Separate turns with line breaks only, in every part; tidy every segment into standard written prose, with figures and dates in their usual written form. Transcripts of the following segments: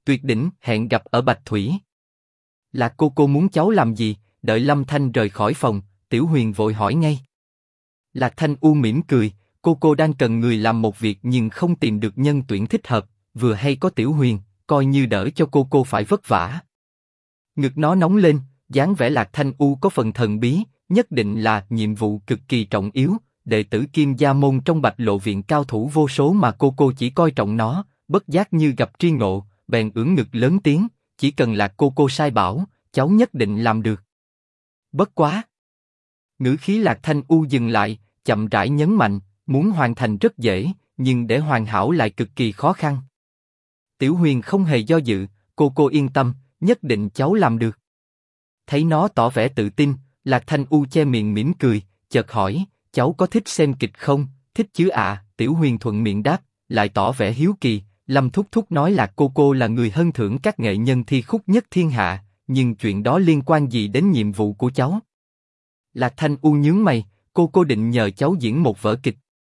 tuyệt đỉnh, hẹn gặp ở Bạch Thủy. Lạc cô muốn cháu làm gì? Đợi Lâm Thanh rời khỏi phòng, Tiểu Huyền vội hỏi ngay. Lạc Thanh U mỉm cười, cô đang cần người làm một việc nhưng không tìm được nhân tuyển thích hợp, vừa hay có Tiểu Huyền, coi như đỡ cho cô phải vất vả. Ngực nó nóng lên, dáng vẻ Lạc Thanh U có phần thần bí, nhất định là nhiệm vụ cực kỳ trọng yếu. Đệ tử Kim Gia Môn trong Bạch Lộ Viện cao thủ vô số mà cô chỉ coi trọng nó, bất giác như gặp tri ngộ, bèn ưỡn ngực lớn tiếng, chỉ cần là cô sai bảo, cháu nhất định làm được. Bất quá. Ngữ khí Lạc Thanh U dừng lại, chậm rãi nhấn mạnh, muốn hoàn thành rất dễ, nhưng để hoàn hảo lại cực kỳ khó khăn. Tiểu Huyền không hề do dự, cô yên tâm, nhất định cháu làm được. Thấy nó tỏ vẻ tự tin, Lạc Thanh U che miệng mỉm cười, chợt hỏi, cháu có thích xem kịch không? Thích chứ ạ. Tiểu Huyền thuận miệng đáp, lại tỏ vẻ hiếu kỳ. Lâm Thúc Thúc nói là cô là người hân thưởng các nghệ nhân thi khúc nhất thiên hạ, nhưng chuyện đó liên quan gì đến nhiệm vụ của cháu? Lạc Thanh U nhướng mày, cô định nhờ cháu diễn một vở kịch.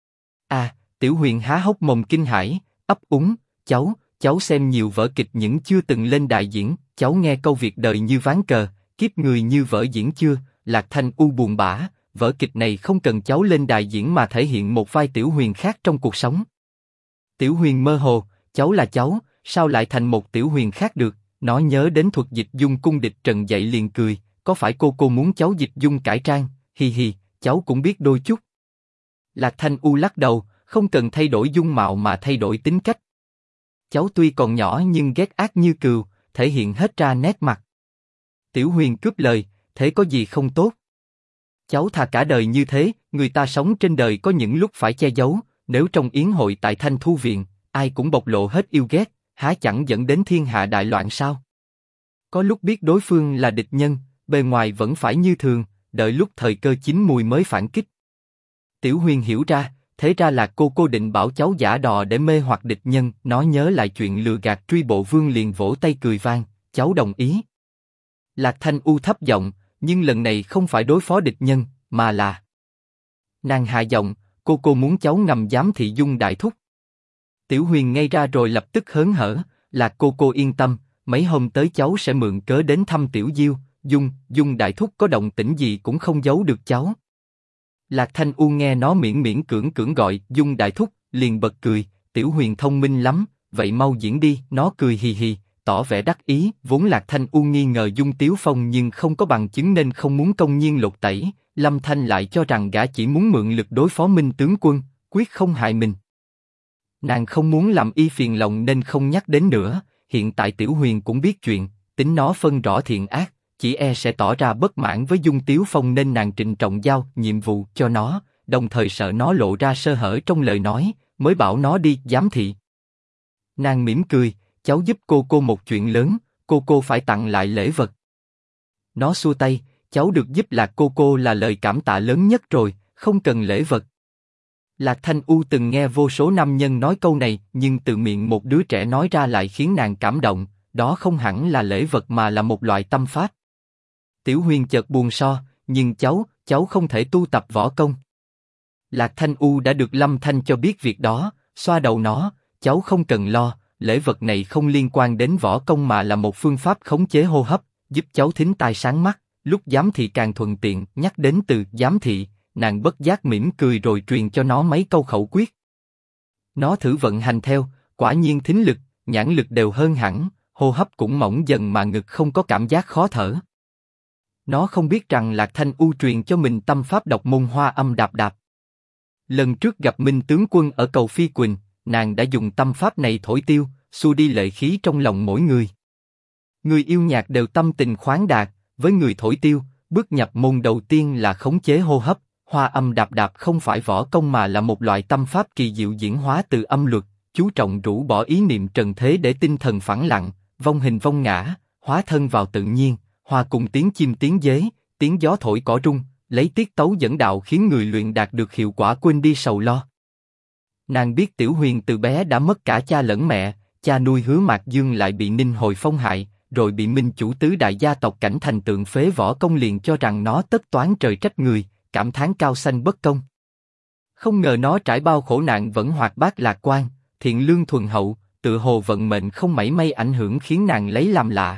À, Tiểu Huyền há hốc mồm kinh hãi, ấp úng, cháu xem nhiều vở kịch những chưa từng lên đài diễn, cháu nghe câu việc đời như ván cờ, kiếp người như vở diễn chưa? Lạc Thanh U buồn bã, vở kịch này không cần cháu lên đài diễn mà thể hiện một vai Tiểu Huyền khác trong cuộc sống. Tiểu Huyền mơ hồ, cháu là cháu, sao lại thành một Tiểu Huyền khác được? Nó nhớ đến thuật dịch dung cung địch trần dậy liền cười, có phải cô muốn cháu dịch dung cải trang? Hi hi, cháu cũng biết đôi chút. Lạc Thanh U lắc đầu, không cần thay đổi dung mạo mà thay đổi tính cách. Cháu tuy còn nhỏ nhưng ghét ác như cừu, thể hiện hết ra nét mặt. Tiểu Huyền cướp lời, thế có gì không tốt? Cháu thà cả đời như thế, người ta sống trên đời có những lúc phải che giấu, nếu trong yến hội tại Thanh Thu Viện, ai cũng bộc lộ hết yêu ghét, há chẳng dẫn đến thiên hạ đại loạn sao? Có lúc biết đối phương là địch nhân, bề ngoài vẫn phải như thường, đợi lúc thời cơ chín mùi mới phản kích. Tiểu Huyền hiểu ra, thế ra là cô định bảo cháu giả đò để mê hoặc địch nhân. Nó nhớ lại chuyện lừa gạt Truy Bộ Vương liền vỗ tay cười vang, cháu đồng ý. Lạc Thanh U thấp giọng, nhưng lần này không phải đối phó địch nhân, mà là... Nàng hạ giọng, cô muốn cháu ngầm giám thị Dung Đại Thúc. Tiểu Huyền ngây ra rồi lập tức hớn hở, là cô yên tâm, mấy hôm tới cháu sẽ mượn cớ đến thăm Tiểu Diêu, Dung Đại Thúc có động tĩnh gì cũng không giấu được cháu. Lạc Thanh U nghe nó miễn cưỡng gọi Dung Đại Thúc, liền bật cười, Tiểu Huyền thông minh lắm, vậy mau diễn đi. Nó cười hì hì, tỏ vẻ đắc ý. Vốn Lạc Thanh U nghi ngờ Dung Tiếu Phong nhưng không có bằng chứng nên không muốn công nhiên lột tẩy. Lâm Thanh lại cho rằng gã chỉ muốn mượn lực đối phó Minh tướng quân, quyết không hại mình. Nàng không muốn làm y phiền lòng nên không nhắc đến nữa. Hiện tại Tiểu Huyền cũng biết chuyện, tính nó phân rõ thiện ác, chỉ e sẽ tỏ ra bất mãn với Dung Tiếu Phong nên nàng trịnh trọng giao nhiệm vụ cho nó, đồng thời sợ nó lộ ra sơ hở trong lời nói, mới bảo nó đi giám thị. Nàng mỉm cười, cháu giúp cô một chuyện lớn, cô phải tặng lại lễ vật. Nó xua tay, cháu được giúp Lạc cô là lời cảm tạ lớn nhất rồi, không cần lễ vật. Lạc Thanh U từng nghe vô số nam nhân nói câu này, nhưng từ miệng một đứa trẻ nói ra lại khiến nàng cảm động, đó không hẳn là lễ vật mà là một loại tâm pháp. Tiểu Huyền chợt buồn so, nhưng cháu không thể tu tập võ công. Lạc Thanh U đã được Lâm Thanh cho biết việc đó, xoa đầu nó, cháu không cần lo, lễ vật này không liên quan đến võ công mà là một phương pháp khống chế hô hấp, giúp cháu thính tai sáng mắt, lúc giám thị càng thuận tiện. Nhắc đến từ giám thị, nàng bất giác mỉm cười rồi truyền cho nó mấy câu khẩu quyết. Nó thử vận hành theo, quả nhiên thính lực, nhãn lực đều hơn hẳn, hô hấp cũng mỏng dần mà ngực không có cảm giác khó thở. Nó không biết rằng Lạc Thanh U truyền cho mình tâm pháp độc môn Hoa Âm Đạp Đạp. Lần trước gặp Minh tướng quân ở cầu Phi Quỳnh, nàng đã dùng tâm pháp này thổi tiêu, xua đi lệ khí trong lòng mỗi người. Người yêu nhạc đều tâm tình khoáng đạt, với người thổi tiêu, bước nhập môn đầu tiên là khống chế hô hấp. Hoa Âm Đạp Đạp không phải võ công mà là một loại tâm pháp kỳ diệu diễn hóa từ âm luật, chú trọng rũ bỏ ý niệm trần thế để tinh thần phẳng lặng, vong hình vong ngã, hóa thân vào tự nhiên, hòa cùng tiếng chim tiếng dế, tiếng gió thổi cỏ rung, lấy tiết tấu dẫn đạo khiến người luyện đạt được hiệu quả quên đi sầu lo. Nàng biết Tiểu Huyền từ bé đã mất cả cha lẫn mẹ, cha nuôi Hứa Mạc Dương lại bị Ninh Hồi Phong hại, rồi bị Minh chủ tứ đại gia tộc Cảnh Thành tượng phế võ công liền cho rằng nó tất toán trời trách người, cảm thán cao sanh bất công. Không ngờ nó trải bao khổ nạn vẫn hoạt bát lạc quan, thiện lương thuần hậu, tự hồ vận mệnh không mảy may ảnh hưởng khiến nàng lấy làm lạ.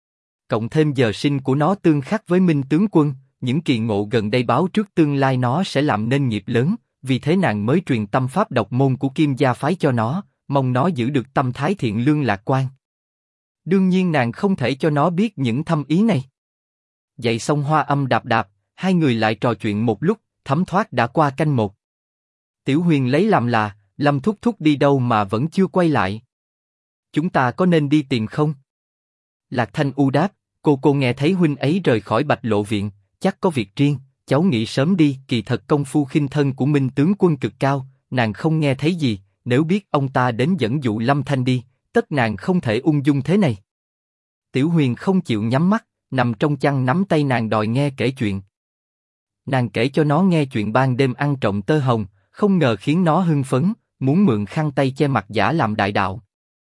Cộng thêm giờ sinh của nó tương khắc với Minh tướng quân, những kỳ ngộ gần đây báo trước tương lai nó sẽ làm nên nghiệp lớn, vì thế nàng mới truyền tâm pháp độc môn của Kim gia phái cho nó, mong nó giữ được tâm thái thiện lương lạc quan. Đương nhiên nàng không thể cho nó biết những thâm ý này. Dạy xong Hoa Âm đạp đạp, hai người lại trò chuyện một lúc, thấm thoát đã qua canh một. Tiểu Huyền lấy làm là, Lâm thúc thúc đi đâu mà vẫn chưa quay lại? Chúng ta có nên đi tìm không? Lạc Thanh U đáp, cô nghe thấy huynh ấy rời khỏi Bạch Lộ viện, chắc có việc riêng, cháu nghĩ sớm đi. Kỳ thật công phu khinh thân của Minh tướng quân cực cao, nàng không nghe thấy gì, nếu biết ông ta đến dẫn dụ Lâm Thanh đi, tất nàng không thể ung dung thế này. Tiểu Huyền không chịu nhắm mắt, nằm trong chăn nắm tay nàng đòi nghe kể chuyện. Nàng kể cho nó nghe chuyện ban đêm ăn trộm tơ hồng, không ngờ khiến nó hưng phấn, muốn mượn khăn tay che mặt giả làm đại đạo.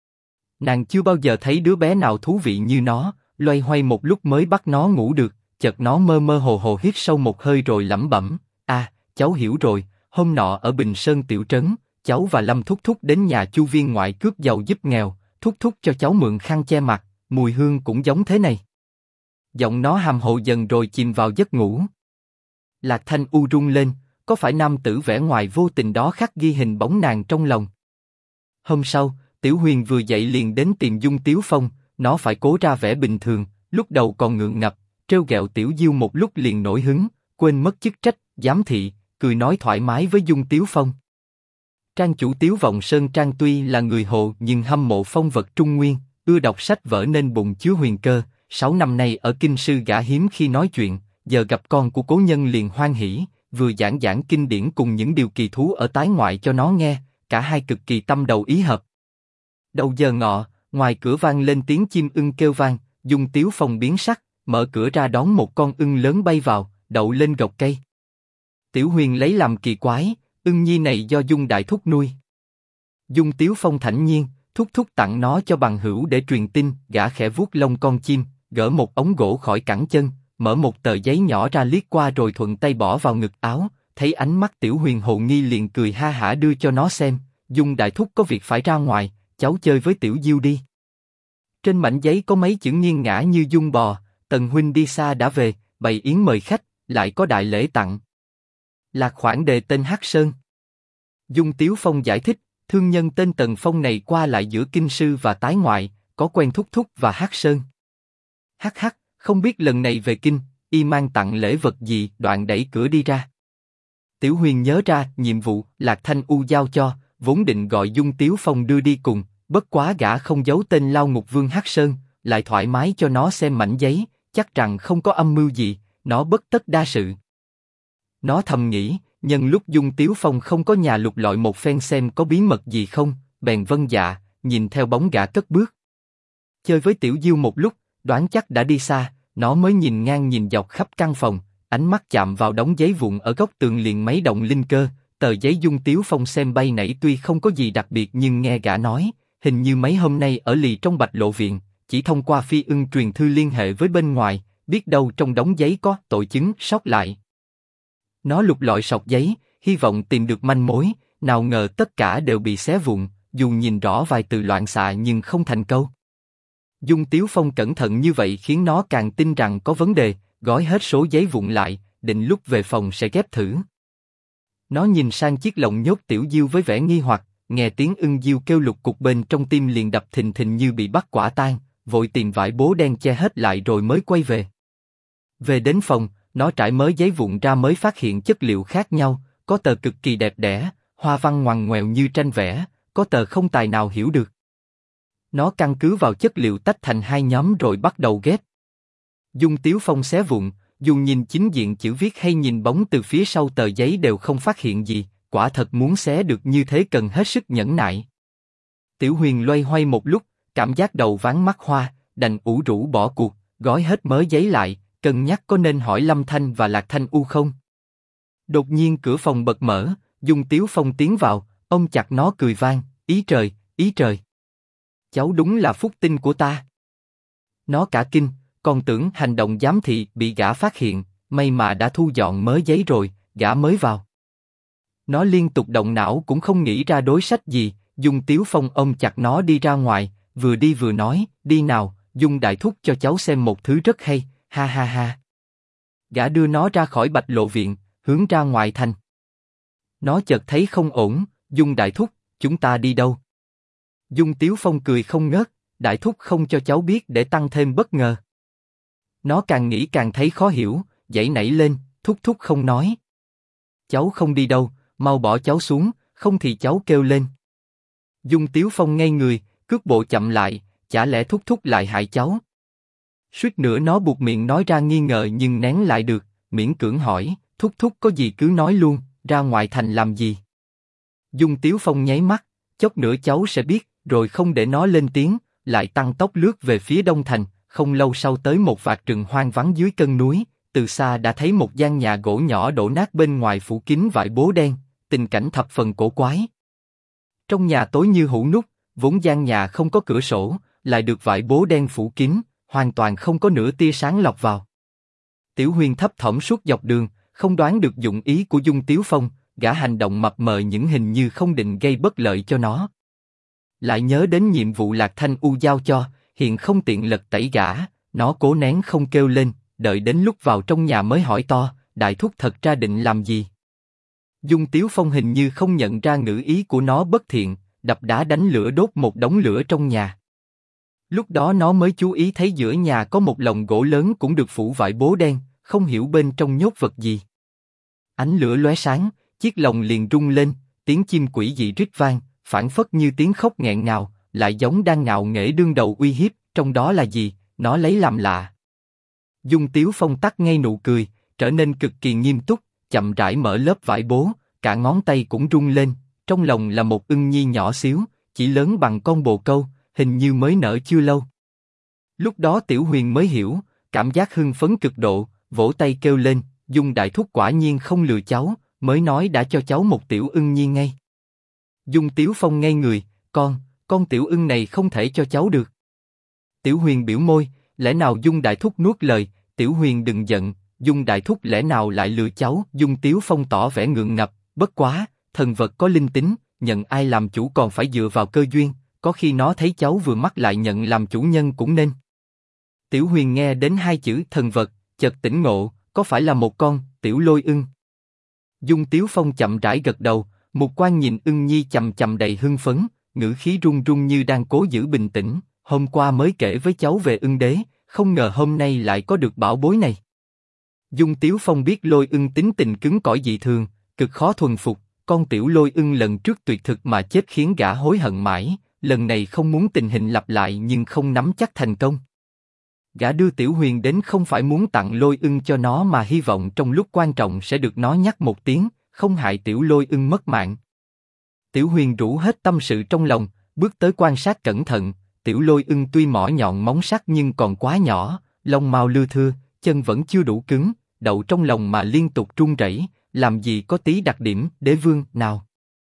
Nàng chưa bao giờ thấy đứa bé nào thú vị như nó, loay hoay một lúc mới bắt nó ngủ được, chợt nó mơ mơ hồ hồ hít sâu một hơi rồi lẩm bẩm, cháu hiểu rồi, hôm nọ ở Bình Sơn tiểu trấn, cháu và Lâm thúc thúc đến nhà Chu viên ngoại cướp giàu giúp nghèo, thúc thúc cho cháu mượn khăn che mặt, mùi hương cũng giống thế này. Giọng nó hàm hồ dần rồi chìm vào giấc ngủ. Lạc Thanh U rung lên, có phải nam tử vẻ ngoài vô tình đó khắc ghi hình bóng nàng trong lòng? Hôm sau, Tiểu Huyền vừa dậy liền đến tìm Dung Tiếu Phong, nó phải cố ra vẻ bình thường, lúc đầu còn ngượng ngập, trêu ghẹo Tiểu Diêu một lúc liền nổi hứng, quên mất chức trách, giám thị, cười nói thoải mái với Dung Tiếu Phong. Trang chủ Tiếu Vọng Sơn Trang tuy là người Hồ nhưng hâm mộ phong vật Trung Nguyên, ưa đọc sách vở nên bụng chứa huyền cơ. 6 năm nay ở kinh sư gã hiếm khi nói chuyện, giờ gặp con của cố nhân liền hoan hỉ, vừa giảng kinh điển cùng những điều kỳ thú ở tái ngoại cho nó nghe, cả hai cực kỳ tâm đầu ý hợp. Đầu giờ ngọ, ngoài cửa vang lên tiếng chim ưng kêu vang, Dung Tiếu Phong biến sắc, mở cửa ra đón một con ưng lớn bay vào, đậu lên gốc cây. Tiểu Huyền lấy làm kỳ quái, ưng nhi này do Dung đại thúc nuôi. Dung Tiếu Phong thản nhiên, thúc thúc tặng nó cho bằng hữu để truyền tin. Gã khẽ vuốt lông con chim, gỡ một ống gỗ khỏi cẳng chân, mở một tờ giấy nhỏ ra liếc qua rồi thuận tay bỏ vào ngực áo. Thấy ánh mắt Tiểu Huyền hồ nghi liền cười ha hả đưa cho nó xem. Dung đại thúc có việc phải ra ngoài, cháu chơi với Tiểu Diêu đi. Trên mảnh giấy có mấy chữ nghiêng ngã như dung bò. Tần huynh đi xa đã về, bày yến mời khách, lại có đại lễ tặng. Lạc khoản đề tên Hắc Sơn. Dung Tiếu Phong giải thích, thương nhân tên Tần Phong này qua lại giữa kinh sư và tái ngoại, có quen thúc thúc và Hắc Sơn. Hắc hắc, không biết lần này về kinh, y mang tặng lễ vật gì. Đoạn đẩy cửa đi ra. Tiểu Huyền nhớ ra nhiệm vụ Lạc Thanh U giao cho, vốn định gọi Dung Tiếu Phong đưa đi cùng, bất quá gã không giấu tên Lao Ngục Vương Hắc Sơn, lại thoải mái cho nó xem mảnh giấy, chắc rằng không có âm mưu gì, nó bất tất đa sự. Nó thầm nghĩ, nhân lúc Dung Tiếu Phong không có nhà lục lọi một phen xem có bí mật gì không, bèn vâng dạ, nhìn theo bóng gã cất bước. Chơi với Tiểu Diêu một lúc, đoán chắc đã đi xa, nó mới nhìn ngang nhìn dọc khắp căn phòng, ánh mắt chạm vào đống giấy vụn ở góc tường liền mấy động linh cơ. Tờ giấy Dung Tiếu Phong xem bay nãy tuy không có gì đặc biệt nhưng nghe gã nói, hình như mấy hôm nay ở lì trong Bạch Lộ viện, chỉ thông qua phi ưng truyền thư liên hệ với bên ngoài, biết đâu trong đống giấy có tội chứng sót lại. Nó lục lọi sọc giấy, hy vọng tìm được manh mối, nào ngờ tất cả đều bị xé vụn, dù nhìn rõ vài từ loạn xạ nhưng không thành câu. Dung Tiếu Phong cẩn thận như vậy khiến nó càng tin rằng có vấn đề, gói hết số giấy vụn lại, định lúc về phòng sẽ ghép thử. Nó nhìn sang chiếc lồng nhốt Tiểu Diêu với vẻ nghi hoặc, nghe tiếng ưng diêu kêu lục cục bên trong tim liền đập thình thình như bị bắt quả tang, vội tìm vải bố đen che hết lại rồi mới quay về. Về đến phòng, nó trải mớ giấy vụn ra mới phát hiện chất liệu khác nhau, có tờ cực kỳ đẹp đẽ, hoa văn ngoằn ngoèo như tranh vẽ, có tờ không tài nào hiểu được. Nó căn cứ vào chất liệu tách thành hai nhóm rồi bắt đầu ghép. Dung Tiếu Phong xé vụn, dù nhìn chính diện chữ viết hay nhìn bóng từ phía sau tờ giấy đều không phát hiện gì, quả thật muốn xé được như thế cần hết sức nhẫn nại. Tiểu Huyền loay hoay một lúc, cảm giác đầu váng mắt hoa, đành ủ rũ bỏ cuộc, gói hết mớ giấy lại, cân nhắc có nên hỏi Lâm Thanh và Lạc Thanh U không. Đột nhiên cửa phòng bật mở, Dung Tiếu Phong tiến vào, ôm chặt nó cười vang, ý trời, ý trời. Cháu đúng là phúc tinh của ta. Nó cả kinh, còn tưởng hành động giám thị bị gã phát hiện, may mà đã thu dọn mớ giấy rồi, gã mới vào. Nó liên tục động não cũng không nghĩ ra đối sách gì, Dung Tiếu Phong ôm chặt nó đi ra ngoài, vừa đi vừa nói, đi nào, Dung đại thúc cho cháu xem một thứ rất hay, ha ha ha. Gã đưa nó ra khỏi Bạch Lộ viện, hướng ra ngoài thành. Nó chợt thấy không ổn, Dung đại thúc, chúng ta đi đâu? Dung Tiếu Phong cười không ngớt, đại thúc không cho cháu biết để tăng thêm bất ngờ. Nó càng nghĩ càng thấy khó hiểu, giãy nảy lên, thúc thúc không nói. Cháu không đi đâu, mau bỏ cháu xuống, không thì cháu kêu lên. Dung Tiếu Phong ngây người, cước bộ chậm lại, chả lẽ thúc thúc lại hại cháu? Suýt nữa nó buột miệng nói ra nghi ngờ nhưng nén lại được, miễn cưỡng hỏi, thúc thúc có gì cứ nói luôn, ra ngoài thành làm gì? Dung Tiếu Phong nháy mắt, chốc nữa cháu sẽ biết, rồi không để nó lên tiếng, lại tăng tốc lướt về phía đông thành. Không lâu sau tới một vạt rừng hoang vắng dưới chân núi, từ xa đã thấy một gian nhà gỗ nhỏ đổ nát bên ngoài phủ kín vải bố đen, tình cảnh thập phần cổ quái. Trong nhà tối như hũ nút, vốn gian nhà không có cửa sổ, lại được vải bố đen phủ kín, hoàn toàn không có nửa tia sáng lọt vào. Tiểu Huyền thấp thỏm suốt dọc đường, không đoán được dụng ý của Dung Tiếu Phong, gã hành động mập mờ những hình như không định gây bất lợi cho nó. Lại nhớ đến nhiệm vụ Lạc Thanh U giao cho, hiện không tiện lật tẩy gã, nó cố nén không kêu lên, đợi đến lúc vào trong nhà mới hỏi to, đại thúc thật ra định làm gì? Dung Tiếu Phong hình như không nhận ra ngữ ý của nó bất thiện, đập đá đánh lửa đốt một đống lửa trong nhà. Lúc đó nó mới chú ý thấy giữa nhà có một lồng gỗ lớn cũng được phủ vải bố đen, không hiểu bên trong nhốt vật gì. Ánh lửa lóe sáng, chiếc lồng liền rung lên, tiếng chim quỷ dị rít vang, phảng phất như tiếng khóc nghẹn ngào, lại giống đang ngạo nghễ đương đầu uy hiếp. Trong đó là gì? Nó lấy làm lạ. Dung Tiếu Phong tắt ngay nụ cười, trở nên cực kỳ nghiêm túc, chậm rãi mở lớp vải bố, cả ngón tay cũng rung lên. Trong lồng là một ưng nhi nhỏ xíu, chỉ lớn bằng con bồ câu, hình như mới nở chưa lâu. Lúc đó Tiểu Huyền mới hiểu, cảm giác hưng phấn cực độ, vỗ tay kêu lên, Dung đại thúc quả nhiên không lừa cháu, mới nói đã cho cháu một tiểu ưng nhi ngay. Dung Tiếu Phong ngây người, con tiểu ưng này không thể cho cháu được. Tiểu Huyền biểu môi, lẽ nào Dung đại thúc nuốt lời, Tiểu Huyền đừng giận, Dung đại thúc lẽ nào lại lừa cháu? Dung Tiếu Phong tỏ vẻ ngượng ngập, bất quá, thần vật có linh tính, nhận ai làm chủ còn phải dựa vào cơ duyên, có khi nó thấy cháu vừa mắt lại nhận làm chủ nhân cũng nên. Tiểu Huyền nghe đến hai chữ thần vật, chợt tỉnh ngộ, có phải là một con tiểu lôi ưng? Dung Tiếu Phong chậm rãi gật đầu, mục quan nhìn ưng nhi chằm chằm đầy hưng phấn, ngữ khí run run như đang cố giữ bình tĩnh. Hôm qua mới kể với cháu về ưng đế, không ngờ hôm nay lại có được bảo bối này. Dung Tiếu Phong biết lôi ưng tính tình cứng cỏi dị thường, cực khó thuần phục. Con tiểu lôi ưng lần trước tuyệt thực mà chết khiến gã hối hận mãi, lần này không muốn tình hình lặp lại nhưng không nắm chắc thành công. Gã đưa Tiểu Huyền đến không phải muốn tặng lôi ưng cho nó mà hy vọng trong lúc quan trọng sẽ được nó nhắc một tiếng, không hại tiểu lôi ưng mất mạng. Tiểu Huyền rũ hết tâm sự trong lòng, bước tới quan sát cẩn thận. Tiểu lôi ưng tuy mỏ nhọn móng sắc nhưng còn quá nhỏ, lông mao lưa thưa, chân vẫn chưa đủ cứng, đậu trong lòng mà liên tục run rẩy, làm gì có tí đặc điểm đế vương nào.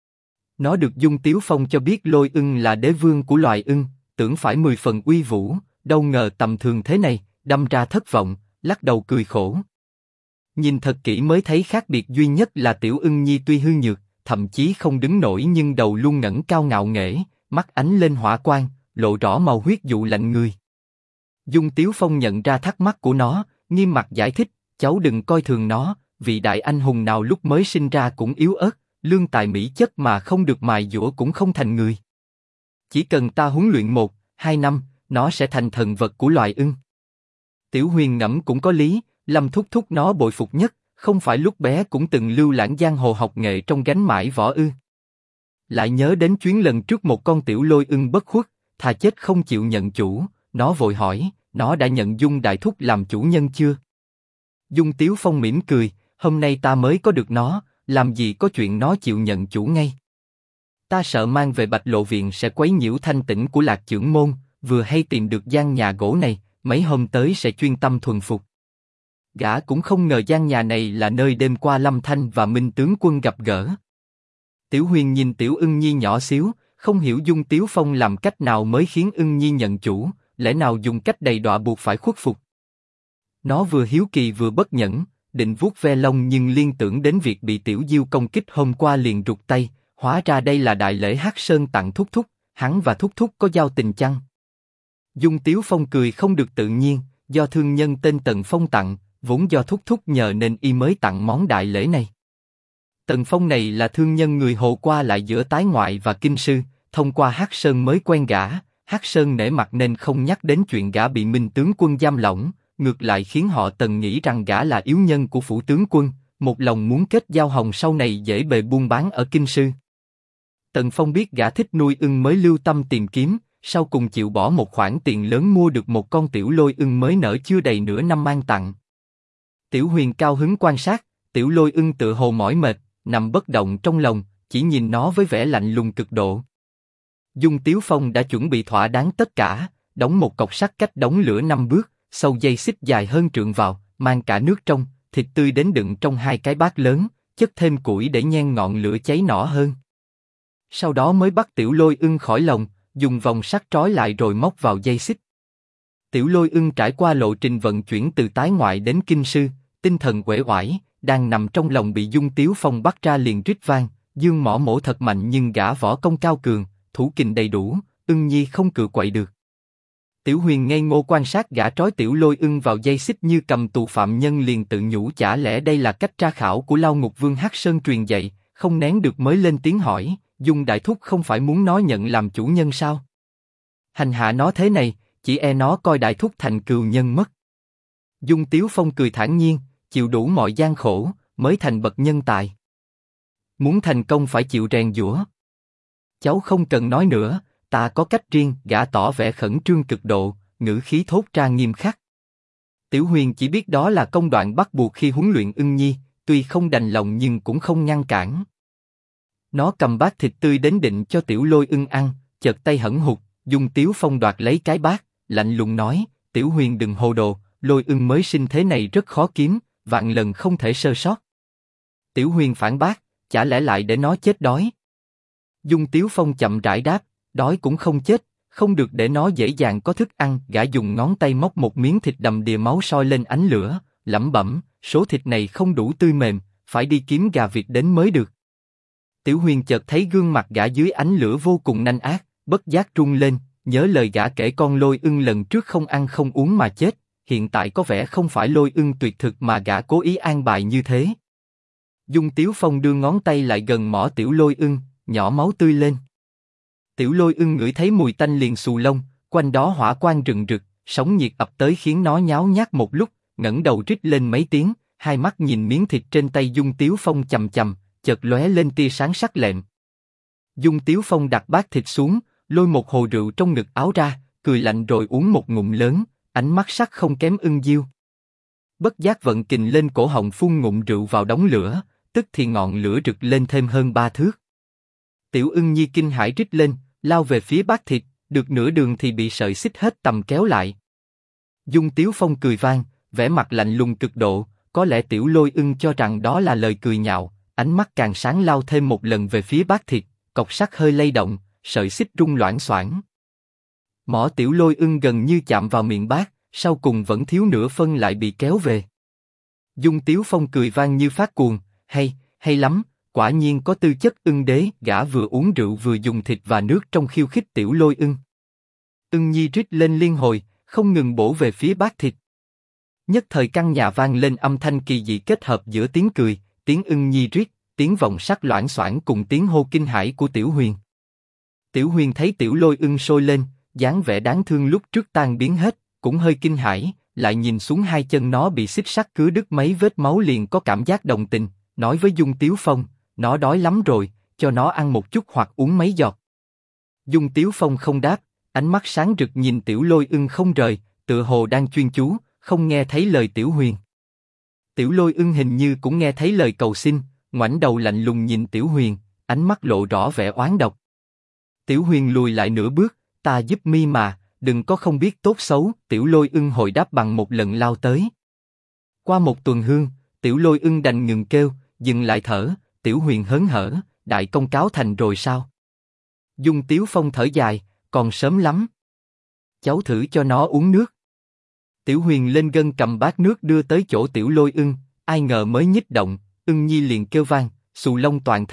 Nó được Dung Tiếu Phong cho biết lôi ưng là đế vương của loài ưng, tưởng phải 10 phần uy vũ, đâu ngờ tầm thường thế này, đâm ra thất vọng, lắc đầu cười khổ. Nhìn thật kỹ mới thấy khác biệt duy nhất là tiểu ưng nhi tuy hư nhược, thậm chí không đứng nổi nhưng đầu luôn ngẩng cao ngạo nghễ, mắt ánh lên hỏa quang, lộ rõ màu huyết dụ lạnh người. Dung Tiếu Phong nhận ra thắc mắc của nó, nghiêm mặt giải thích, cháu đừng coi thường nó, vị đại anh hùng nào lúc mới sinh ra cũng yếu ớt, lương tài mỹ chất mà không được mài dũa cũng không thành người. Chỉ cần ta huấn luyện 1-2 năm, nó sẽ thành thần vật của loài ưng. Tiểu Huyền ngẫm cũng có lý, Lâm thúc thúc nó bội phục nhất, không phải lúc bé cũng từng lưu lãng giang hồ học nghệ trong gánh mãi võ ư? Lại nhớ đến chuyến lần trước một con tiểu lôi ưng bất khuất, thà chết không chịu nhận chủ, nó vội hỏi, nó đã nhận Dung đại thúc làm chủ nhân chưa? Dung Tiếu Phong mỉm cười, hôm nay ta mới có được nó, làm gì có chuyện nó chịu nhận chủ ngay. Ta sợ mang về Bạch Lộ viện sẽ quấy nhiễu thanh tĩnh của Lạc trưởng môn, vừa hay tìm được gian nhà gỗ này, mấy hôm tới sẽ chuyên tâm thuần phục. Gã cũng không ngờ gian nhà này là nơi đêm qua Lâm Thanh và Minh tướng quân gặp gỡ. Tiểu Huyền nhìn tiểu ưng nhi nhỏ xíu, không hiểu Dung Tiếu Phong làm cách nào mới khiến ưng nhi nhận chủ, lẽ nào dùng cách đầy đọa buộc phải khuất phục. Nó vừa hiếu kỳ vừa bất nhẫn, định vuốt ve lông nhưng liên tưởng đến việc bị tiểu diêu công kích hôm qua liền rụt tay, hóa ra đây là đại lễ Hắc Sơn tặng Thúc Thúc, hắn và Thúc Thúc có giao tình chăng? Dung Tiếu Phong cười không được tự nhiên, do thương nhân tên Tần Phong tặng, vốn do Thúc Thúc nhờ nên y mới tặng món đại lễ này. Tần Phong này là thương nhân người Hồ qua lại giữa Tái Ngoại và Kinh Sư, thông qua Hắc Sơn mới quen gã. Hắc Sơn nể mặt nên không nhắc đến chuyện gã bị Minh tướng quân giam lỏng, ngược lại khiến họ Tần nghĩ rằng gã là yếu nhân của phủ tướng quân, một lòng muốn kết giao hồng sau này dễ bề buôn bán ở Kinh Sư. Tần Phong biết gã thích nuôi ưng mới lưu tâm tìm kiếm, sau cùng chịu bỏ một khoản tiền lớn mua được một con tiểu lôi ưng mới nở chưa đầy nửa năm mang tặng. Tiểu Huyền cao hứng quan sát, tiểu lôi ưng tựa hồ mỏi mệt, nằm bất động trong lồng, chỉ nhìn nó với vẻ lạnh lùng cực độ. Dung Tiếu Phong đã chuẩn bị thỏa đáng tất cả, đóng một cọc sắt cách đống lửa 5 bước, sâu dây xích dài hơn trượng vào, mang cả nước trong, thịt tươi đến đựng trong 2 cái bát lớn, chất thêm củi để nhen ngọn lửa cháy nỏ hơn. Sau đó mới bắt tiểu lôi ưng khỏi lồng, dùng vòng sắt trói lại rồi móc vào dây xích. Tiểu lôi ưng trải qua lộ trình vận chuyển từ Tái Ngoại đến Kinh Sư, tinh thần uể oải, đang nằm trong lòng bị Dung Tiếu Phong bắt ra liền rít vang. Dương Mỏ mổ thật mạnh nhưng gã võ công cao cường, thủ kình đầy đủ, ưng nhi không cự quậy được. Tiểu Huyền ngây ngô quan sát gã trói tiểu lôi ưng vào dây xích như cầm tù phạm nhân, liền tự nhủ chả lẽ đây là cách tra khảo của Lao Ngục Vương Hắc Sơn truyền dạy, không nén được mới lên tiếng hỏi, Dung đại thúc không phải muốn nó nhận làm chủ nhân sao? Hành hạ nó thế này, chỉ e nó coi đại thúc thành cừu nhân mất. Dung Tiếu Phong cười thản nhiên, chịu đủ mọi gian khổ, mới thành bậc nhân tài. Muốn thành công phải chịu rèn giũa. Cháu không cần nói nữa, ta có cách riêng. Gã tỏ vẻ khẩn trương cực độ, ngữ khí thốt ra nghiêm khắc. Tiểu Huyền chỉ biết đó là công đoạn bắt buộc khi huấn luyện ưng nhi, tuy không đành lòng nhưng cũng không ngăn cản. Nó cầm bát thịt tươi đến định cho tiểu lôi ưng ăn, chợt tay hẫng hụt, Dung Tiếu Phong đoạt lấy cái bát, lạnh lùng nói, Tiểu Huyền đừng hồ đồ, lôi ưng mới sinh thế này rất khó kiếm, vạn lần không thể sơ sót. Tiểu Huyền phản bác, chả lẽ lại để nó chết đói? Dung Tiếu Phong chậm rãi đáp, đói cũng không chết, không được để nó dễ dàng có thức ăn. Gã dùng ngón tay móc một miếng thịt đầm đìa máu soi lên ánh lửa, lẩm bẩm, số thịt này không đủ tươi mềm, phải đi kiếm gà vịt đến mới được. Tiểu Huyền chợt thấy gương mặt gã dưới ánh lửa vô cùng nanh ác, bất giác run lên, nhớ lời gã kể con lôi ưng lần trước không ăn không uống mà chết, hiện tại có vẻ không phải lôi ưng tuyệt thực mà gã cố ý an bài như thế. Dung Tiếu Phong đưa ngón tay lại gần mỏ tiểu lôi ưng, nhỏ máu tươi lên. Tiểu lôi ưng ngửi thấy mùi tanh liền xù lông, quanh đó hỏa quang rừng rực, sóng nhiệt ập tới khiến nó nháo nhác một lúc, ngẩng đầu rít lên mấy tiếng, hai mắt nhìn miếng thịt trên tay Dung Tiếu Phong chằm chằm, chợt lóe lên tia sáng sắc lẹm. Dung Tiếu Phong đặt bát thịt xuống, lôi một hồ rượu trong ngực áo ra, cười lạnh rồi uống một ngụm lớn, ánh mắt sắc không kém ưng diêu. Bất giác vận kình lên cổ họng phun ngụm rượu vào đống lửa, tức thì ngọn lửa rực lên thêm hơn 3 thước. Tiểu ưng nhi kinh hãi rít lên, lao về phía bát thịt, được nửa đường thì bị sợi xích hết tầm kéo lại. Dung Tiếu Phong cười vang, vẻ mặt lạnh lùng cực độ, có lẽ tiểu lôi ưng cho rằng đó là lời cười nhạo, ánh mắt càng sáng lao thêm một lần về phía bát thịt, cọc sắt hơi lay động, sợi xích rung loảng xoảng. Mỏ tiểu lôi ưng gần như chạm vào miệng bát, sau cùng vẫn thiếu nửa phân lại bị kéo về. Dung Tiếu Phong cười vang như phát cuồng, hay lắm, quả nhiên có tư chất ưng đế. Gã vừa uống rượu vừa dùng thịt và nước trong khiêu khích tiểu lôi ưng. Ưng nhi rít lên liên hồi, không ngừng bổ về phía bát thịt. Nhất thời căn nhà vang lên âm thanh kỳ dị kết hợp giữa tiếng cười, tiếng ưng nhi rít, tiếng vòng sắt loảng xoảng cùng tiếng hô kinh hãi của Tiểu Huyền. Tiểu Huyền thấy tiểu lôi ưng sôi lên, dáng vẻ đáng thương lúc trước tan biến hết, cũng hơi kinh hãi, lại nhìn xuống hai chân nó bị xích sắt cứa đứt mấy vết máu liền có cảm giác đồng tình, nói với Dung Tiếu Phong, nó đói lắm rồi, cho nó ăn một chút hoặc uống mấy giọt. Dung Tiếu Phong không đáp, ánh mắt sáng rực nhìn tiểu lôi ưng không rời, tựa hồ đang chuyên chú, không nghe thấy lời Tiểu Huyền. Tiểu lôi ưng hình như cũng nghe thấy lời cầu xin, ngoảnh đầu lạnh lùng nhìn Tiểu Huyền, ánh mắt lộ rõ vẻ oán độc. Tiểu Huyền lùi lại nửa bước, ta giúp mi mà, đừng có không biết tốt xấu. Tiểu lôi ưng hồi đáp bằng một lần lao tới. Qua một tuần hương, tiểu lôi ưng đành ngừng kêu, dừng lại thở. Tiểu Huyền hớn hở, đại công cáo thành rồi sao? Dung Tiếu Phong thở dài, còn sớm lắm. Cháu thử cho nó uống nước. Tiểu Huyền lên gân cầm bát nước đưa tới chỗ tiểu lôi ưng, ai ngờ mới nhích động, ưng nhi liền kêu vang, xù lông toàn thân,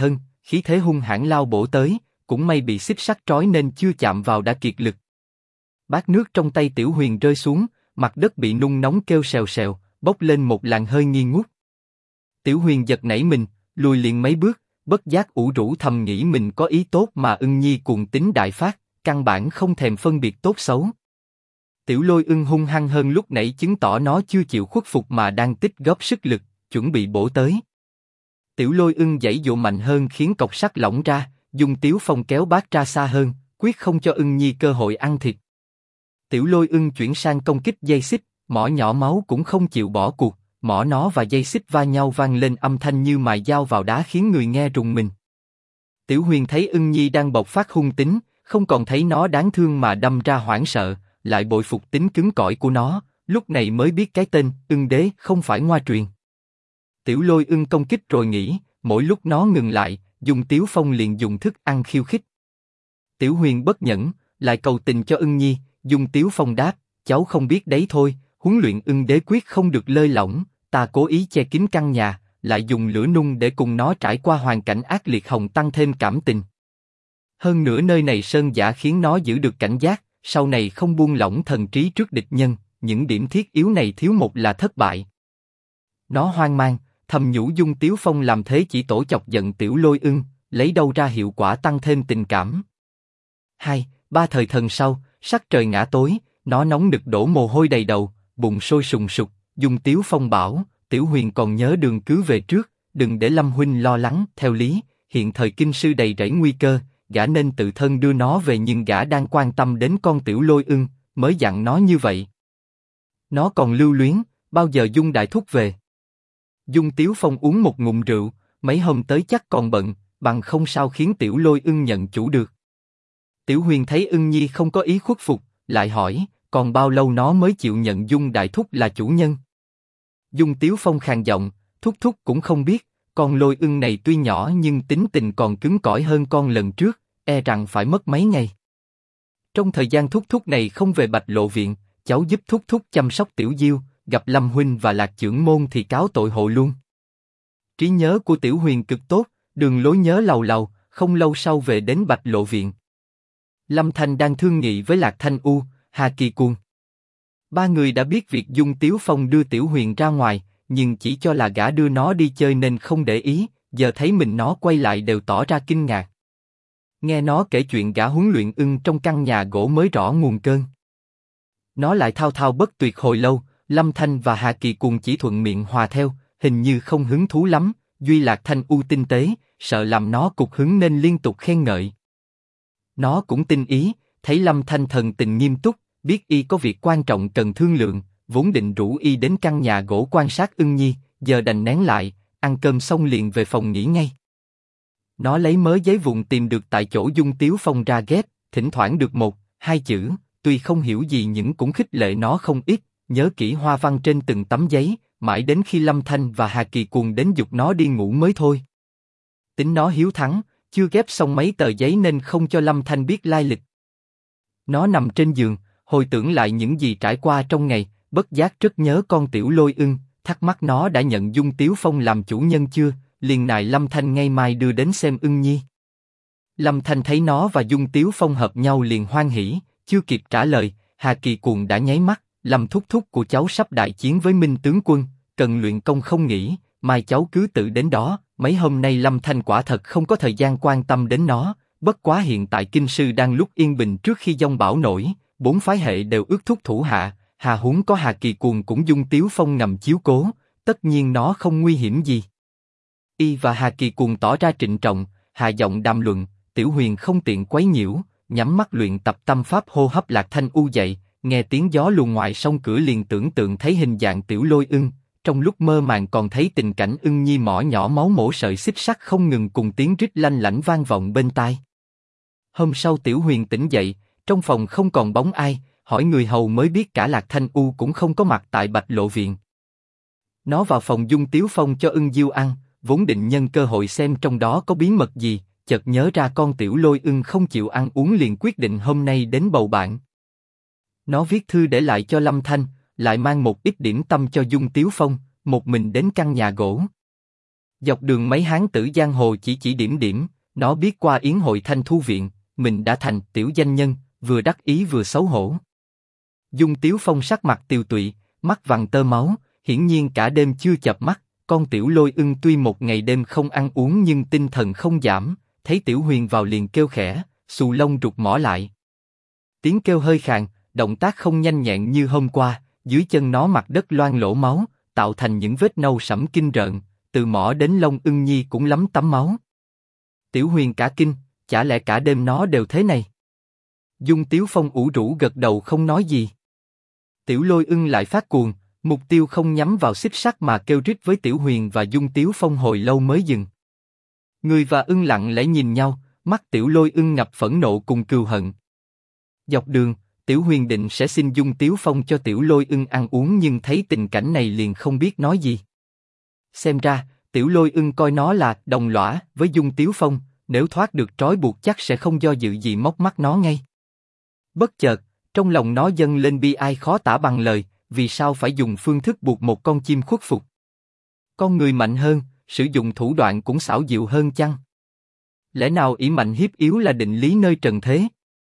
khí thế hung hãn lao bổ tới, cũng may bị xích sắt trói nên chưa chạm vào đã kiệt lực. Bát nước trong tay Tiểu Huyền rơi xuống, mặt đất bị nung nóng kêu xèo xèo, bốc lên một làn hơi nghi ngút. Tiểu Huyền giật nảy mình, lùi liền mấy bước, bất giác ủ rũ thầm nghĩ mình có ý tốt mà Ưng Nhi cuồng tính đại phát, căn bản không thèm phân biệt tốt xấu. Tiểu Lôi Ưng hung hăng hơn lúc nãy chứng tỏ nó chưa chịu khuất phục mà đang tích góp sức lực, chuẩn bị bổ tới. Tiểu Lôi Ưng giãy dụa mạnh hơn khiến cọc sắt lỏng ra, dùng Tiếu Phong kéo bát ra xa hơn, quyết không cho Ưng Nhi cơ hội ăn thịt. Tiểu Lôi Ưng chuyển sang công kích dây xích, mỏ nhỏ máu cũng không chịu bỏ cuộc, mỏ nó và dây xích va nhau vang lên âm thanh như mài dao vào đá khiến người nghe rùng mình. Tiểu Huyền thấy Ưng Nhi đang bộc phát hung tính, không còn thấy nó đáng thương mà đâm ra hoảng sợ, lại bội phục tính cứng cỏi của nó, lúc này mới biết cái tên Ưng Đế không phải ngoa truyền. Tiểu Lôi Ưng công kích rồi nghỉ, mỗi lúc nó ngừng lại, dùng Tiếu Phong liền dùng thức ăn khiêu khích. Tiểu Huyền bất nhẫn, lại cầu tình cho Ưng Nhi, dùng Tiếu Phong đáp, cháu không biết đấy thôi, huấn luyện Ưng Đế quyết không được lơi lỏng, ta cố ý che kín căn nhà, lại dùng lửa nung để cùng nó trải qua hoàn cảnh ác liệt hồng tăng thêm cảm tình. Hơn nữa nơi này sơn giả khiến nó giữ được cảnh giác, sau này không buông lỏng thần trí trước địch nhân, những điểm thiết yếu này thiếu một là thất bại. Nó hoang mang, thầm nhủ dung Tiếu Phong làm thế chỉ tổ chọc giận Tiểu Lôi Ưng, lấy đâu ra hiệu quả tăng thêm tình cảm. 2-3 thời thần sau, sắc trời ngã tối, nó nóng nực đổ mồ hôi đầy đầu, bụng sôi sùng sục, dung Tiếu Phong bảo, Tiểu Huyền còn nhớ đường cứ về trước, đừng để Lâm huynh lo lắng. Theo lý, hiện thời kinh sư đầy rẫy nguy cơ, gã nên tự thân đưa nó về nhưng gã đang quan tâm đến con Tiểu Lôi Ưng, mới dặn nó như vậy. Nó còn lưu luyến, bao giờ Dung đại thúc về? Dung Tiếu Phong uống một ngụm rượu, mấy hôm tới chắc còn bận, bằng không sao khiến Tiểu Lôi Ưng nhận chủ được. Tiểu Huyền thấy Ưng Nhi không có ý khuất phục, lại hỏi, còn bao lâu nó mới chịu nhận Dung đại thúc là chủ nhân? Dung Tiếu Phong khàn giọng, thúc thúc cũng không biết, con Lôi Ưng này tuy nhỏ nhưng tính tình còn cứng cỏi hơn con lần trước, e rằng phải mất mấy ngày. Trong thời gian thúc thúc này không về Bạch Lộ viện, cháu giúp thúc thúc chăm sóc Tiểu Diêu, gặp Lâm huynh và Lạc trưởng môn thì cáo tội hộ luôn. Trí nhớ của Tiểu Huyền cực tốt, đường lối nhớ lầu lầu, không lâu sau về đến Bạch Lộ viện. Lâm Thanh đang thương nghị với Lạc Thanh U, Hà Kỳ Cuồng. Ba người đã biết việc Dung Tiếu Phong đưa Tiểu Huyền ra ngoài, nhưng chỉ cho là gã đưa nó đi chơi nên không để ý, giờ thấy mình nó quay lại đều tỏ ra kinh ngạc. Nghe nó kể chuyện gã huấn luyện Ưng trong căn nhà gỗ mới rõ nguồn cơn. Nó lại thao thao bất tuyệt hồi lâu, Lâm Thanh và Hà Kỳ Cuồng chỉ thuận miệng hòa theo, hình như không hứng thú lắm, duy Lạc Thanh U tinh tế, sợ làm nó cục hứng nên liên tục khen ngợi. Nó cũng tinh ý, thấy Lâm Thanh thần tình nghiêm túc, biết y có việc quan trọng cần thương lượng, vốn định rủ y đến căn nhà gỗ quan sát Ưng Nhi, giờ đành nén lại, ăn cơm xong liền về phòng nghỉ ngay. Nó lấy mớ giấy vụn tìm được tại chỗ Dung Tiếu Phong ra ghép, thỉnh thoảng được 1-2 chữ, tuy không hiểu gì nhưng cũng khích lệ nó không ít, nhớ kỹ hoa văn trên từng tấm giấy, mãi đến khi Lâm Thanh và Hà Kỳ Cuồng đến giục nó đi ngủ mới thôi. Tính nó hiếu thắng, chưa ghép xong mấy tờ giấy nên không cho Lâm Thanh biết lai lịch. Nó nằm trên giường, hồi tưởng lại những gì trải qua trong ngày, bất giác rất nhớ con Tiểu Lôi Ưng, thắc mắc nó đã nhận Dung Tiếu Phong làm chủ nhân chưa, liền nài Lâm Thanh ngay mai đưa đến xem Ưng Nhi. Lâm Thanh thấy nó và Dung Tiếu Phong hợp nhau liền hoan hỉ, chưa kịp trả lời, Hà Kỳ Cuồng đã nháy mắt, Lâm thúc thúc của cháu sắp đại chiến với Minh tướng quân, cần luyện công không nghỉ, mai cháu cứ tự đến đó. Mấy hôm nay Lâm Thanh quả thật không có thời gian quan tâm đến nó, bất quá hiện tại kinh sư đang lúc yên bình trước khi giông bão nổi, 4 phái hệ đều ước thúc thủ hạ, hà huống có Hà Kỳ Cuồng cũng Dung Tiếu Phong ngầm chiếu cố, tất nhiên nó không nguy hiểm gì. Y và Hà Kỳ Cuồng tỏ ra trịnh trọng, hạ giọng đàm luận, Tiểu Huyền không tiện quấy nhiễu, nhắm mắt luyện tập tâm pháp hô hấp. Lạc Thanh U dậy, nghe tiếng gió luồn ngoài song cửa liền tưởng tượng thấy hình dạng Tiểu Lôi Ưng. Trong lúc mơ màng còn thấy tình cảnh Ưng Nhi mỏ nhỏ máu mổ sợi xích sắt không ngừng cùng tiếng rít lanh lảnh vang vọng bên tai. Hôm sau Tiểu Huyền tỉnh dậy, trong phòng không còn bóng ai, hỏi người hầu mới biết cả Lạc Thanh U cũng không có mặt tại Bạch Lộ viện. Nó vào phòng Dung Tiếu Phong cho Ưng Diêu ăn, vốn định nhân cơ hội xem trong đó có bí mật gì, chợt nhớ ra con Tiểu Lôi Ưng không chịu ăn uống liền quyết định hôm nay đến bầu bạn. Nó viết thư để lại cho Lâm Thanh, lại mang một ít điểm tâm cho Dung Tiếu Phong, một mình đến căn nhà gỗ. Dọc đường mấy hán tử giang hồ chỉ điểm điểm, nó biết qua yến hội Thanh Thu Viện, mình đã thành tiểu danh nhân, vừa đắc ý vừa xấu hổ. Dung Tiếu Phong sắc mặt tiều tụy, mắt vằn tơ máu, hiển nhiên cả đêm chưa chợp mắt. Con Tiểu Lôi Ưng tuy một ngày đêm không ăn uống nhưng tinh thần không giảm, thấy Tiểu Huyền vào liền kêu khẽ, xù lông rụt mỏ lại. Tiếng kêu hơi khàn, động tác không nhanh nhẹn như hôm qua, dưới chân nó mặt đất loang lỗ máu, tạo thành những vết nâu sẫm kinh rợn, từ mỏ đến lông ưng nhi cũng lấm tấm máu. Tiểu Huyền cả kinh, chả lẽ cả đêm nó đều thế này? Dung Tiếu Phong ủ rũ gật đầu không nói gì. Tiểu Lôi Ưng lại phát cuồng, mục tiêu không nhắm vào xích sắt mà kêu rít với Tiểu Huyền và Dung Tiếu Phong hồi lâu mới dừng. Người và ưng lặng lẽ nhìn nhau, mắt Tiểu Lôi Ưng ngập phẫn nộ cùng cừu hận. Dọc đường, Tiểu Huyền định sẽ xin Dung Tiếu Phong cho Tiểu Lôi Ưng ăn uống nhưng thấy tình cảnh này liền không biết nói gì. Xem ra, Tiểu Lôi Ưng coi nó là đồng lõa với Dung Tiếu Phong, nếu thoát được trói buộc chắc sẽ không do dự gì móc mắt nó ngay. Bất chợt, trong lòng nó dâng lên bi ai khó tả bằng lời, vì sao phải dùng phương thức buộc một con chim khuất phục? Con người mạnh hơn, sử dụng thủ đoạn cũng xảo diệu hơn chăng? Lẽ nào ỷ mạnh hiếp yếu là định lý nơi trần thế?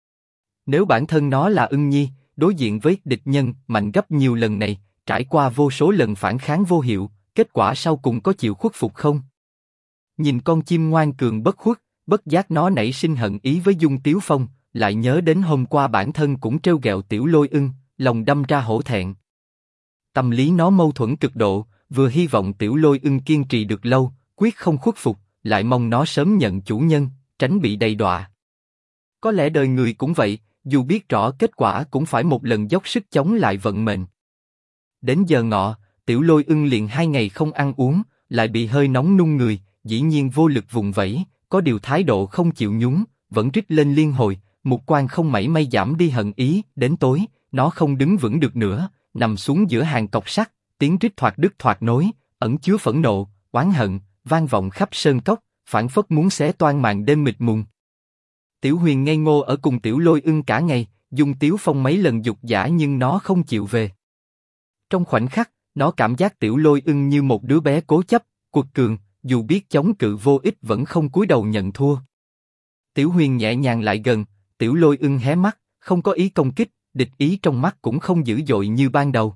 Nếu bản thân nó là ưng nhi, đối diện với địch nhân mạnh gấp nhiều lần này, trải qua vô số lần phản kháng vô hiệu, kết quả sau cùng có chịu khuất phục không? Nhìn con chim ngoan cường bất khuất, bất giác nó nảy sinh hận ý với Dung Tiếu Phong, lại nhớ đến hôm qua bản thân cũng trêu ghẹo Tiểu Lôi Ưng, lòng đâm ra hổ thẹn. Tâm lý nó mâu thuẫn cực độ, vừa hy vọng Tiểu Lôi Ưng kiên trì được lâu, quyết không khuất phục, lại mong nó sớm nhận chủ nhân, tránh bị đầy đọa. Có lẽ đời người cũng vậy, dù biết rõ kết quả cũng phải một lần dốc sức chống lại vận mệnh. Đến giờ ngọ, Tiểu Lôi Ưng liền 2 ngày không ăn uống, lại bị hơi nóng nung người, dĩ nhiên vô lực vùng vẫy, có điều thái độ không chịu nhún, vẫn rít lên liên hồi, mục quan không mảy may giảm đi hận ý. Đến tối, nó không đứng vững được nữa, nằm xuống giữa hàng cọc sắt, tiếng rít thoạt đứt thoạt nối, ẩn chứa phẫn nộ, oán hận, vang vọng khắp sơn cốc, phảng phất muốn xé toang màn đêm mịt mùng. Tiểu Huyền ngây ngô ở cùng Tiểu Lôi Ưng cả ngày, Dung Tiếu Phong mấy lần giục giã nhưng nó không chịu về. Trong khoảnh khắc, nó cảm giác Tiểu Lôi Ưng như một đứa bé cố chấp, quật cường, dù biết chống cự vô ích vẫn không cúi đầu nhận thua. Tiểu Huyền nhẹ nhàng lại gần, Tiểu Lôi Ưng hé mắt, không có ý công kích, địch ý trong mắt cũng không dữ dội như ban đầu.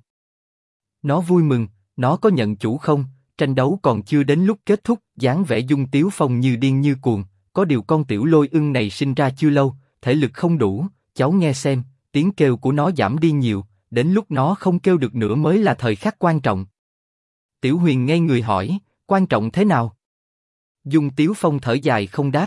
Nó vui mừng, nó có nhận chủ không? Tranh đấu còn chưa đến lúc kết thúc, dáng vẻ Dung Tiếu Phong như điên như cuồng. Có điều con Tiểu Lôi Ưng này sinh ra chưa lâu, thể lực không đủ. Cháu nghe xem, tiếng kêu của nó giảm đi nhiều, đến lúc nó không kêu được nữa mới là thời khắc quan trọng. Tiểu Huyền ngây người hỏi, quan trọng thế nào? Dung Tiếu Phong thở dài không đáp.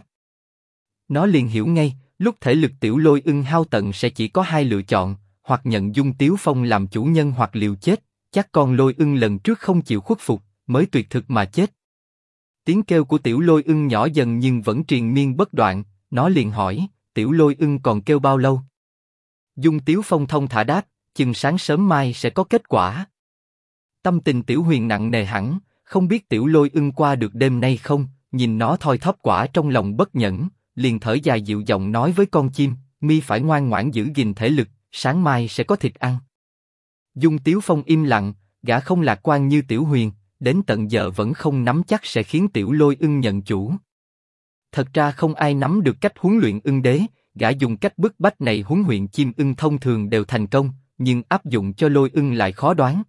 Nó liền hiểu ngay, lúc thể lực Tiểu Lôi Ưng hao tận sẽ chỉ có 2 lựa chọn, hoặc nhận Dung Tiếu Phong làm chủ nhân hoặc liều chết. Chắc con Lôi Ưng lần trước không chịu khuất phục, mới tuyệt thực mà chết. Tiếng kêu của Tiểu Lôi Ưng nhỏ dần nhưng vẫn triền miên bất đoạn, nó liền hỏi, Tiểu Lôi Ưng còn kêu bao lâu? Dung Tiếu Phong thông thả đáp, chừng sáng sớm mai sẽ có kết quả. Tâm tình Tiểu Huyền nặng nề hẳn, không biết Tiểu Lôi Ưng qua được đêm nay không, nhìn nó thoi thóp quả trong lòng bất nhẫn, liền thở dài dịu giọng nói với con chim, mi phải ngoan ngoãn giữ gìn thể lực, sáng mai sẽ có thịt ăn. Dung Tiếu Phong im lặng, gã không lạc quan như Tiểu Huyền, đến tận giờ vẫn không nắm chắc sẽ khiến Tiểu Lôi Ưng nhận chủ. Thật ra không ai nắm được cách huấn luyện ưng đế, gã dùng cách bức bách này huấn luyện chim ưng thông thường đều thành công, nhưng áp dụng cho Lôi Ưng lại khó đoán.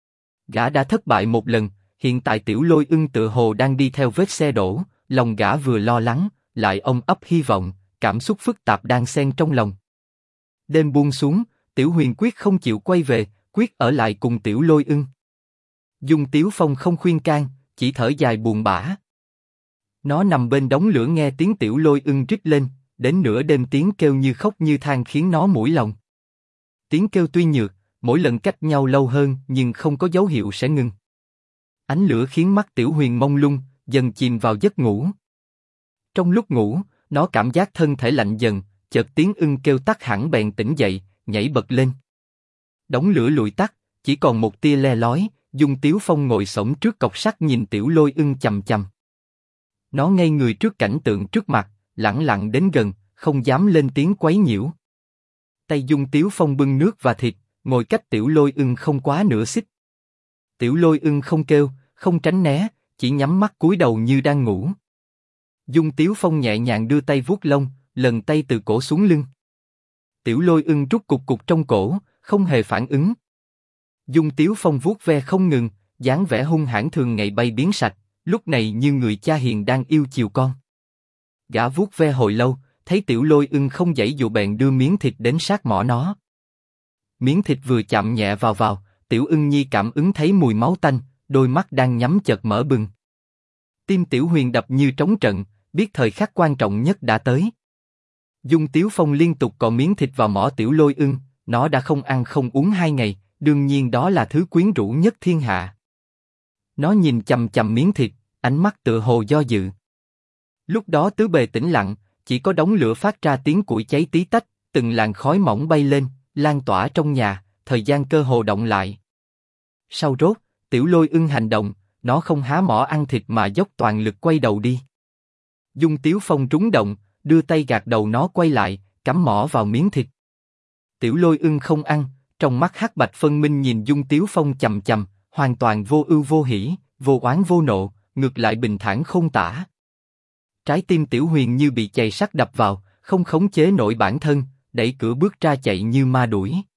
Gã đã thất bại một lần, hiện tại Tiểu Lôi Ưng tựa hồ đang đi theo vết xe đổ, lòng gã vừa lo lắng, lại ôm ấp hy vọng, cảm xúc phức tạp đan xen trong lòng. Đêm buông xuống, Tiểu Huyền quyết không chịu quay về, quyết ở lại cùng Tiểu Lôi Ưng. Dung Tiếu Phong không khuyên can, chỉ thở dài buồn bã. Nó nằm bên đống lửa nghe tiếng Tiểu Lôi Ưng rít lên, đến nửa đêm tiếng kêu như khóc như than khiến nó mũi lòng. Tiếng kêu tuy nhược, mỗi lần cách nhau lâu hơn nhưng không có dấu hiệu sẽ ngừng. Ánh lửa khiến mắt Tiểu Huyền mông lung, dần chìm vào giấc ngủ. Trong lúc ngủ, nó cảm giác thân thể lạnh dần, chợt tiếng ưng kêu tắt hẳn bèn tỉnh dậy, nhảy bật lên. Đống lửa lụi tắt, chỉ còn một tia le lói. Dung Tiếu Phong ngồi xổm trước cọc sắt nhìn Tiểu Lôi Ưng chằm chằm. Nó ngây người trước cảnh tượng trước mặt, lẳng lặng đến gần, không dám lên tiếng quấy nhiễu. Tay Dung Tiếu Phong bưng nước và thịt, ngồi cách Tiểu Lôi Ưng không quá nửa xích. Tiểu Lôi Ưng không kêu, không tránh né, chỉ nhắm mắt cúi đầu như đang ngủ. Dung Tiếu Phong nhẹ nhàng đưa tay vuốt lông, lần tay từ cổ xuống lưng. Tiểu Lôi Ưng rút cục cục trong cổ, không hề phản ứng. Dung Tiếu Phong vuốt ve không ngừng, dáng vẻ hung hãn thường ngày bay biến sạch, lúc này như người cha hiền đang yêu chiều con. Gã vuốt ve hồi lâu, thấy Tiểu Lôi Ưng không giãy dụa bèn đưa miếng thịt đến sát mỏ nó. Miếng thịt vừa chạm nhẹ vào, Tiểu Ưng Nhi cảm ứng thấy mùi máu tanh, đôi mắt đang nhắm chợt mở bừng. Tim Tiểu Huyền đập như trống trận, biết thời khắc quan trọng nhất đã tới. Dung Tiếu Phong liên tục cọ miếng thịt vào mỏ Tiểu Lôi Ưng, nó đã không ăn không uống 2 ngày, đương nhiên đó là thứ quyến rũ nhất thiên hạ. Nó nhìn chằm chằm miếng thịt, ánh mắt tựa hồ do dự. Lúc đó tứ bề tĩnh lặng, chỉ có đống lửa phát ra tiếng củi cháy tí tách, từng làn khói mỏng bay lên, lan tỏa trong nhà, thời gian cơ hồ động lại. Sau rốt, Tiểu Lôi Ưng hành động, nó không há mỏ ăn thịt mà dốc toàn lực quay đầu đi. Dung Tiếu Phong rúng động, đưa tay gạt đầu nó quay lại, cắm mỏ vào miếng thịt. Tiểu Lôi Ưng không ăn, trong mắt hắc bạch phân minh nhìn Dung Tiếu Phong chằm chằm, hoàn toàn vô ưu vô hỉ, vô oán vô nộ, ngược lại bình thản khôn tả. Trái tim Tiểu Huyền như bị chày sắt đập vào, không khống chế nổi bản thân, đẩy cửa bước ra chạy như ma đuổi.